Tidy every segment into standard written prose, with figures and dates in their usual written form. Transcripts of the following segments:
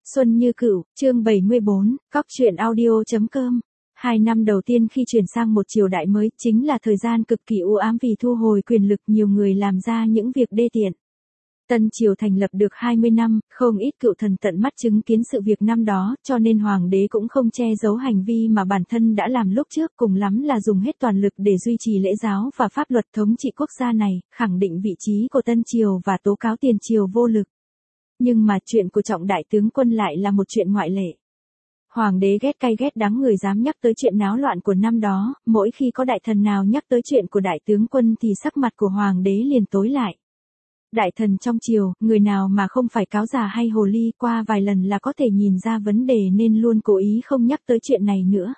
Xuân Như Cửu, chương 74, Cóc truyện audio.com. 2 năm đầu tiên khi chuyển sang một triều đại mới chính là thời gian cực kỳ u ám vì thu hồi quyền lực, nhiều người làm ra những việc đê tiện. Tân triều thành lập được 20 năm, không ít cựu thần tận mắt chứng kiến sự việc năm đó, cho nên hoàng đế cũng không che giấu hành vi mà bản thân đã làm lúc trước, cùng lắm là dùng hết toàn lực để duy trì lễ giáo và pháp luật thống trị quốc gia này, khẳng định vị trí của tân triều và tố cáo tiền triều vô lực. Nhưng mà chuyện của Trọng đại tướng quân lại là một chuyện ngoại lệ. Hoàng đế ghét cay ghét đắng người dám nhắc tới chuyện náo loạn của năm đó, mỗi khi có đại thần nào nhắc tới chuyện của đại tướng quân thì sắc mặt của hoàng đế liền tối lại. Đại thần trong triều, người nào mà không phải cáo già hay hồ ly, qua vài lần là có thể nhìn ra vấn đề nên luôn cố ý không nhắc tới chuyện này nữa.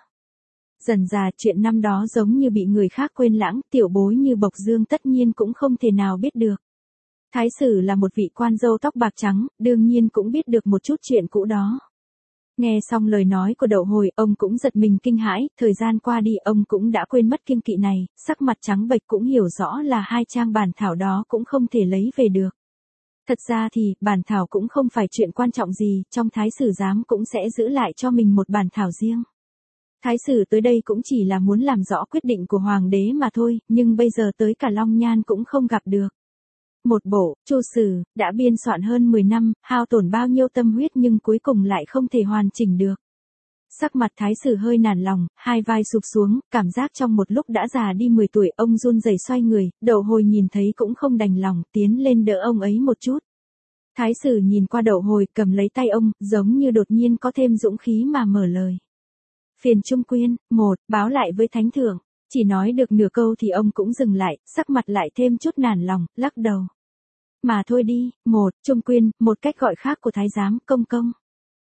Dần dà chuyện năm đó giống như bị người khác quên lãng, tiểu bối như Bộc Dương tất nhiên cũng không thể nào biết được. Thái sử là một vị quan dâu tóc bạc trắng, đương nhiên cũng biết được một chút chuyện cũ đó. Nghe xong lời nói của Đậu Hồi, ông cũng giật mình kinh hãi, thời gian qua đi ông cũng đã quên mất kiêng kỵ này, sắc mặt trắng bệch cũng hiểu rõ là 2 trang bản thảo đó cũng không thể lấy về được. Thật ra thì, bản thảo cũng không phải chuyện quan trọng gì, trong thái sử giám cũng sẽ giữ lại cho mình một bản thảo riêng. Thái sử tới đây cũng chỉ là muốn làm rõ quyết định của hoàng đế mà thôi, nhưng bây giờ tới cả Long Nhan cũng không gặp được. Một bộ, Chu Sử, đã biên soạn hơn 10 năm, hao tổn bao nhiêu tâm huyết nhưng cuối cùng lại không thể hoàn chỉnh được. Sắc mặt thái sử hơi nản lòng, hai vai sụp xuống, cảm giác trong một lúc đã già đi 10 tuổi, ông run rẩy xoay người, Đậu Hồi nhìn thấy cũng không đành lòng, tiến lên đỡ ông ấy một chút. Thái sử nhìn qua Đậu Hồi, cầm lấy tay ông, giống như đột nhiên có thêm dũng khí mà mở lời. Phiền Trung Quyên, báo lại với thánh thượng. Chỉ nói được nửa câu thì ông cũng dừng lại, sắc mặt lại thêm chút nản lòng, lắc đầu. Mà thôi đi, Trung Quyên, một cách gọi khác của thái giám, công công.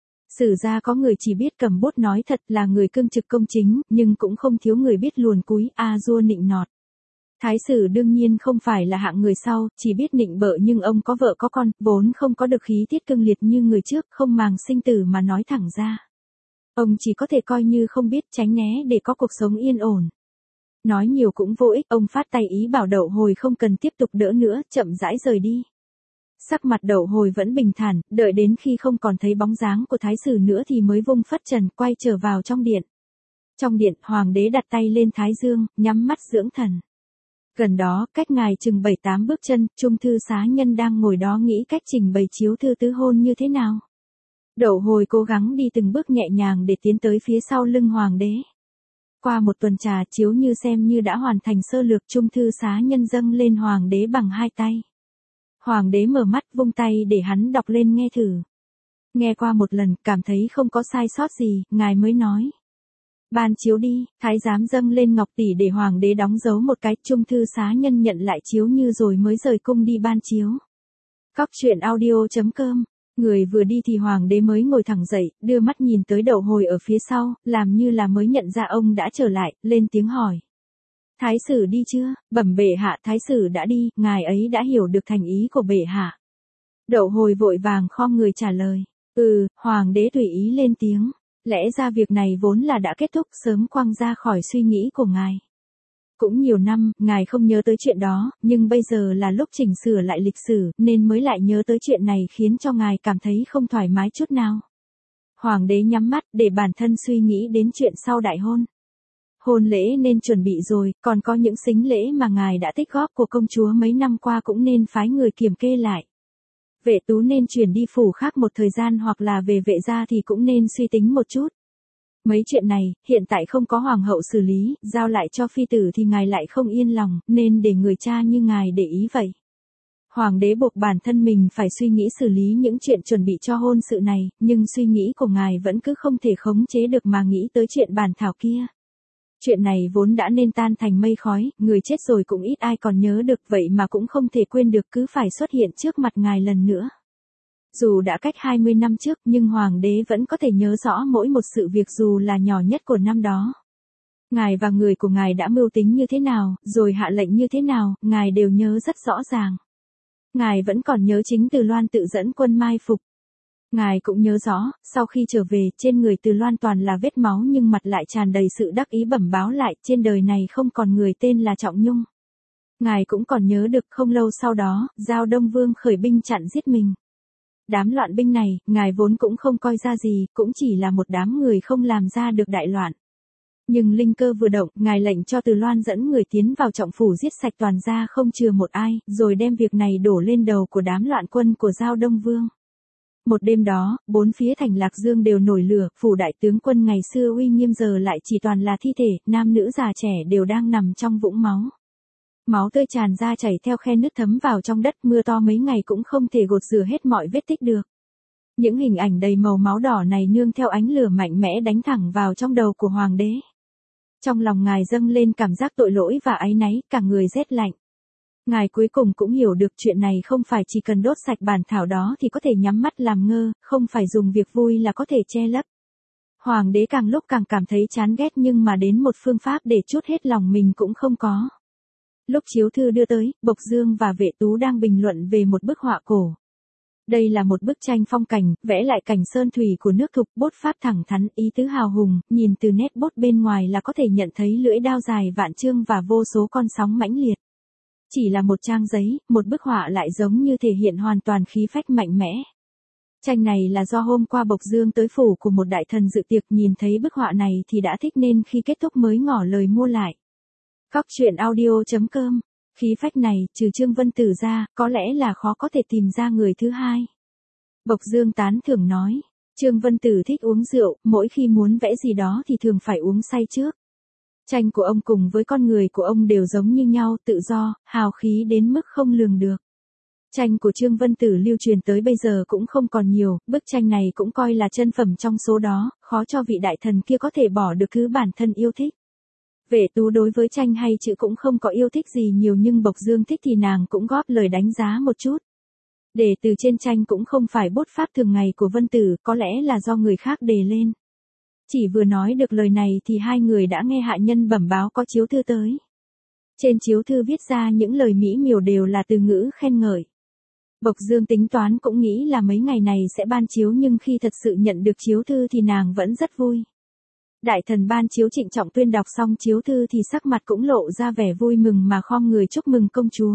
Sử gia có người chỉ biết cầm bút nói thật, là người cương trực công chính, nhưng cũng không thiếu người biết luồn cúi, dua nịnh nọt. Thái sử đương nhiên không phải là hạng người sau, chỉ biết nịnh bợ, nhưng ông có vợ có con, vốn không có được khí tiết cương liệt như người trước, không màng sinh tử mà nói thẳng ra. Ông chỉ có thể coi như không biết, tránh né để có cuộc sống yên ổn. Nói nhiều cũng vô ích, ông phát tay ý bảo Đậu Hồi không cần tiếp tục đỡ nữa, chậm rãi rời đi. Sắc mặt Đậu Hồi vẫn bình thản, đợi đến khi không còn thấy bóng dáng của thái sử nữa thì mới vung phất trần, quay trở vào trong điện. Trong điện, hoàng đế đặt tay lên thái dương, nhắm mắt dưỡng thần. Gần đó, cách ngài chừng 7-8 bước chân, trung thư xá nhân đang ngồi đó nghĩ cách trình bày chiếu thư tứ hôn như thế nào. Đậu Hồi cố gắng đi từng bước nhẹ nhàng để tiến tới phía sau lưng hoàng đế. Qua một tuần trà chiếu như xem như đã hoàn thành sơ lược, trung thư xá nhân dâng lên hoàng đế bằng 2 tay. Hoàng đế mở mắt vung tay để hắn đọc lên nghe thử. Nghe qua một lần, cảm thấy không có sai sót gì, ngài mới nói. Ban chiếu đi, thái giám dâng lên ngọc tỷ để hoàng đế đóng dấu một cái, trung thư xá nhân nhận lại chiếu như rồi mới rời cung đi ban chiếu. Cóc truyện audio.com. Người vừa đi thì hoàng đế mới ngồi thẳng dậy, đưa mắt nhìn tới Đậu Hồi ở phía sau, làm như là mới nhận ra ông đã trở lại, lên tiếng hỏi. Thái sử đi chưa? Bẩm bệ hạ, thái sử đã đi, ngài ấy đã hiểu được thành ý của bệ hạ. Đậu Hồi vội vàng khom người trả lời. Hoàng đế tùy ý lên tiếng. Lẽ ra việc này vốn là đã kết thúc, sớm quăng ra khỏi suy nghĩ của ngài. Cũng nhiều năm, ngài không nhớ tới chuyện đó, nhưng bây giờ là lúc chỉnh sửa lại lịch sử, nên mới lại nhớ tới chuyện này, khiến cho ngài cảm thấy không thoải mái chút nào. Hoàng đế nhắm mắt để bản thân suy nghĩ đến chuyện sau đại hôn. Hôn lễ nên chuẩn bị rồi, còn có những sính lễ mà ngài đã tích góp của công chúa mấy năm qua cũng nên phái người kiểm kê lại. Vệ tú nên chuyển đi phủ khác một thời gian, hoặc là về Vệ gia thì cũng nên suy tính một chút. Mấy chuyện này, hiện tại không có hoàng hậu xử lý, giao lại cho phi tử thì ngài lại không yên lòng, nên để người cha như ngài để ý vậy. Hoàng đế buộc bản thân mình phải suy nghĩ xử lý những chuyện chuẩn bị cho hôn sự này, nhưng suy nghĩ của ngài vẫn cứ không thể khống chế được mà nghĩ tới chuyện bản thảo kia. Chuyện này vốn đã nên tan thành mây khói, người chết rồi cũng ít ai còn nhớ được, vậy mà cũng không thể quên được, cứ phải xuất hiện trước mặt ngài lần nữa. Dù đã cách 20 năm trước, nhưng hoàng đế vẫn có thể nhớ rõ mỗi một sự việc dù là nhỏ nhất của năm đó. Ngài và người của ngài đã mưu tính như thế nào, rồi hạ lệnh như thế nào, ngài đều nhớ rất rõ ràng. Ngài vẫn còn nhớ chính Từ Loan tự dẫn quân mai phục. Ngài cũng nhớ rõ, sau khi trở về, trên người Từ Loan toàn là vết máu nhưng mặt lại tràn đầy sự đắc ý, bẩm báo lại, trên đời này không còn người tên là Trọng Nhung. Ngài cũng còn nhớ được không lâu sau đó, Giao Đông Vương khởi binh chặn giết mình. Đám loạn binh này, ngài vốn cũng không coi ra gì, cũng chỉ là một đám người không làm ra được đại loạn. Nhưng linh cơ vừa động, ngài lệnh cho Từ Loan dẫn người tiến vào trọng phủ giết sạch toàn gia không chừa một ai, rồi đem việc này đổ lên đầu của đám loạn quân của Giao Đông Vương. Một đêm đó, bốn phía thành Lạc Dương đều nổi lửa, phủ đại tướng quân ngày xưa uy nghiêm giờ lại chỉ toàn là thi thể, nam nữ già trẻ đều đang nằm trong vũng máu. Máu tươi tràn ra chảy theo khe nứt thấm vào trong đất, mưa to mấy ngày cũng không thể gột rửa hết mọi vết tích được. Những hình ảnh đầy màu máu đỏ này nương theo ánh lửa mạnh mẽ đánh thẳng vào trong đầu của hoàng đế. Trong lòng ngài dâng lên cảm giác tội lỗi và áy náy, cả người rét lạnh. Ngài cuối cùng cũng hiểu được chuyện này không phải chỉ cần đốt sạch bản thảo đó thì có thể nhắm mắt làm ngơ, không phải dùng việc vui là có thể che lấp. Hoàng đế càng lúc càng cảm thấy chán ghét nhưng mà đến một phương pháp để trút hết lòng mình cũng không có. Lúc chiếu thư đưa tới, Bộc Dương và Vệ Tú đang bình luận về một bức họa cổ. Đây là một bức tranh phong cảnh, vẽ lại cảnh sơn thủy của nước Thục, bút pháp thẳng thắn, ý tứ hào hùng, nhìn từ nét bút bên ngoài là có thể nhận thấy lưỡi đao dài vạn chương và vô số con sóng mãnh liệt. Chỉ là một trang giấy, một bức họa lại giống như thể hiện hoàn toàn khí phách mạnh mẽ. Tranh này là do hôm qua Bộc Dương tới phủ của một đại thần dự tiệc, nhìn thấy bức họa này thì đã thích nên khi kết thúc mới ngỏ lời mua lại. Cóc truyện audio.com. Khí phách này, trừ Trương Vân Tử ra, có lẽ là khó có thể tìm ra người thứ hai. Bộc Dương tán thưởng nói, Trương Vân Tử thích uống rượu, mỗi khi muốn vẽ gì đó thì thường phải uống say trước. Tranh của ông cùng với con người của ông đều giống như nhau, tự do, hào khí đến mức không lường được. Tranh của Trương Vân Tử lưu truyền tới bây giờ cũng không còn nhiều, bức tranh này cũng coi là chân phẩm trong số đó, khó cho vị đại thần kia có thể bỏ được thứ bản thân yêu thích. Vệ Tú đối với tranh hay chữ cũng không có yêu thích gì nhiều nhưng Bộc Dương thích thì nàng cũng góp lời đánh giá một chút. Đề từ trên tranh cũng không phải bút pháp thường ngày của Vân Tử, có lẽ là do người khác đề lên. Chỉ vừa nói được lời này thì hai người đã nghe hạ nhân bẩm báo có chiếu thư tới. Trên chiếu thư viết ra những lời mỹ miều đều là từ ngữ khen ngợi. Bộc Dương tính toán cũng nghĩ là mấy ngày này sẽ ban chiếu nhưng khi thật sự nhận được chiếu thư thì nàng vẫn rất vui. Đại thần ban chiếu Trịnh Trọng Tuyên đọc xong chiếu thư thì sắc mặt cũng lộ ra vẻ vui mừng mà khom người chúc mừng công chúa.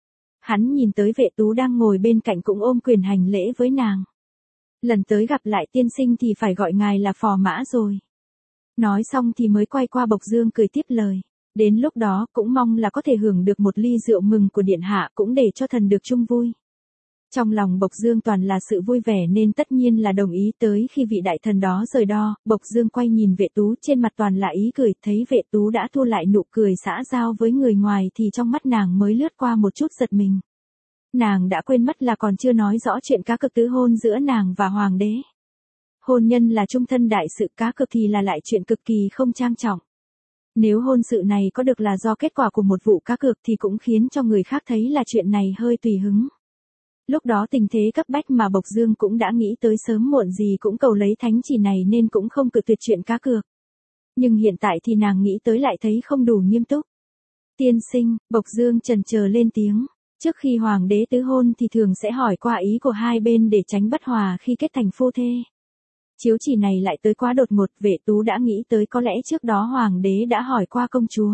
Hắn nhìn tới Vệ Tú đang ngồi bên cạnh cũng ôm quyền hành lễ với nàng. Lần tới gặp lại tiên sinh thì phải gọi ngài là phò mã rồi. Nói xong thì mới quay qua Bộc Dương cười tiếp lời. Đến lúc đó cũng mong là có thể hưởng được một ly rượu mừng của điện hạ cũng để cho thần được chung vui. Trong lòng Bộc Dương toàn là sự vui vẻ nên tất nhiên là đồng ý. Tới khi vị đại thần đó rời đo, Bộc Dương quay nhìn Vệ Tú, trên mặt toàn là ý cười, thấy Vệ Tú đã thu lại nụ cười xã giao với người ngoài thì trong mắt nàng mới lướt qua một chút giật mình. Nàng đã quên mất là còn chưa nói rõ chuyện cá cược tứ hôn giữa nàng và hoàng đế. Hôn nhân là chung thân đại sự, cá cược thì là lại chuyện cực kỳ không trang trọng. Nếu hôn sự này có được là do kết quả của một vụ cá cược thì cũng khiến cho người khác thấy là chuyện này hơi tùy hứng. Lúc đó tình thế cấp bách mà Bộc Dương cũng đã nghĩ tới sớm muộn gì cũng cầu lấy thánh chỉ này nên cũng không cự tuyệt chuyện cá cược. Nhưng hiện tại thì nàng nghĩ tới lại thấy không đủ nghiêm túc. Tiên sinh, Bộc Dương chần chờ lên tiếng. Trước khi hoàng đế tứ hôn thì thường sẽ hỏi qua ý của hai bên để tránh bất hòa khi kết thành phu thê. Chiếu chỉ này lại tới quá đột ngột, Vệ Tú đã nghĩ tới có lẽ trước đó hoàng đế đã hỏi qua công chúa.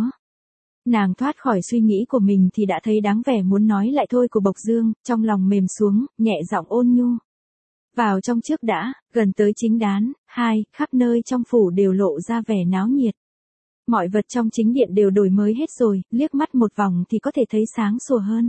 Nàng thoát khỏi suy nghĩ của mình thì đã thấy đáng vẻ muốn nói lại thôi của Bộc Dương, trong lòng mềm xuống, nhẹ giọng ôn nhu. Vào trong trước đã, gần tới chính đán, khắp nơi trong phủ đều lộ ra vẻ náo nhiệt. Mọi vật trong chính điện đều đổi mới hết rồi, liếc mắt một vòng thì có thể thấy sáng sủa hơn.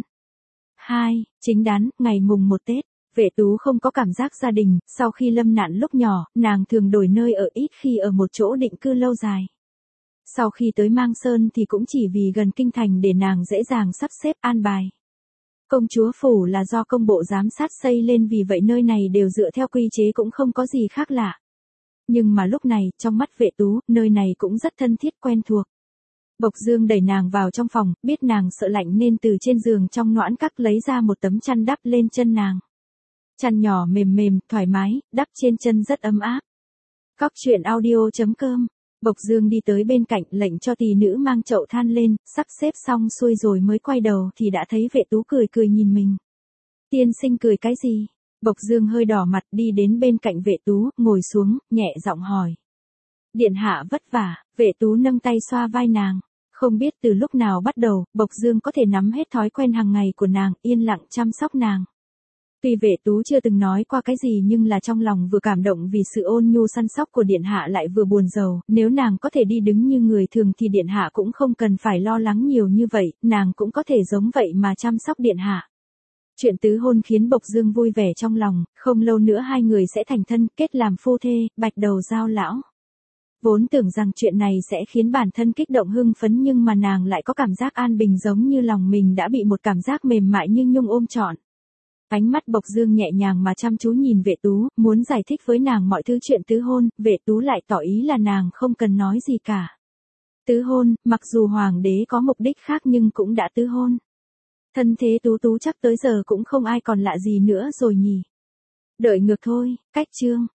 Chính đán, ngày mùng 1 Tết. Vệ Tú không có cảm giác gia đình, sau khi lâm nạn lúc nhỏ, nàng thường đổi nơi ở ít khi ở một chỗ định cư lâu dài. Sau khi tới Mang Sơn thì cũng chỉ vì gần kinh thành để nàng dễ dàng sắp xếp an bài. Công chúa phủ là do công bộ giám sát xây lên vì vậy nơi này đều dựa theo quy chế cũng không có gì khác lạ. Nhưng mà lúc này, trong mắt Vệ Tú, nơi này cũng rất thân thiết quen thuộc. Bộc Dương đẩy nàng vào trong phòng, biết nàng sợ lạnh nên từ trên giường trong noãn các lấy ra một tấm chăn đắp lên chân nàng. Chăn nhỏ mềm mềm, thoải mái, đắp trên chân rất ấm áp. Cóc truyện audio.com. Bộc Dương đi tới bên cạnh lệnh cho tỳ nữ mang chậu than lên, sắp xếp xong xuôi rồi mới quay đầu thì đã thấy Vệ Tú cười cười nhìn mình. Tiên sinh cười cái gì? Bộc Dương hơi đỏ mặt đi đến bên cạnh Vệ Tú, ngồi xuống, nhẹ giọng hỏi. Điện hạ vất vả, Vệ Tú nâng tay xoa vai nàng. Không biết từ lúc nào bắt đầu, Bộc Dương có thể nắm hết thói quen hàng ngày của nàng, yên lặng chăm sóc nàng. Tuy Vệ Tú chưa từng nói qua cái gì nhưng là trong lòng vừa cảm động vì sự ôn nhu săn sóc của điện hạ lại vừa buồn rầu, nếu nàng có thể đi đứng như người thường thì điện hạ cũng không cần phải lo lắng nhiều như vậy, nàng cũng có thể giống vậy mà chăm sóc điện hạ. Chuyện tứ hôn khiến Bộc Dương vui vẻ trong lòng, không lâu nữa hai người sẽ thành thân, kết làm phu thê, bạch đầu giao lão. Vốn tưởng rằng chuyện này sẽ khiến bản thân kích động hưng phấn nhưng mà nàng lại có cảm giác an bình giống như lòng mình đã bị một cảm giác mềm mại như nhung ôm trọn. Ánh mắt Bộc Dương nhẹ nhàng mà chăm chú nhìn Vệ Tú, muốn giải thích với nàng mọi thứ chuyện tứ hôn, Vệ Tú lại tỏ ý là nàng không cần nói gì cả. Tứ hôn, mặc dù hoàng đế có mục đích khác nhưng cũng đã tứ hôn. Thân thế Tú Tú chắc tới giờ cũng không ai còn lạ gì nữa rồi nhỉ. Đợi ngược thôi, cách chương.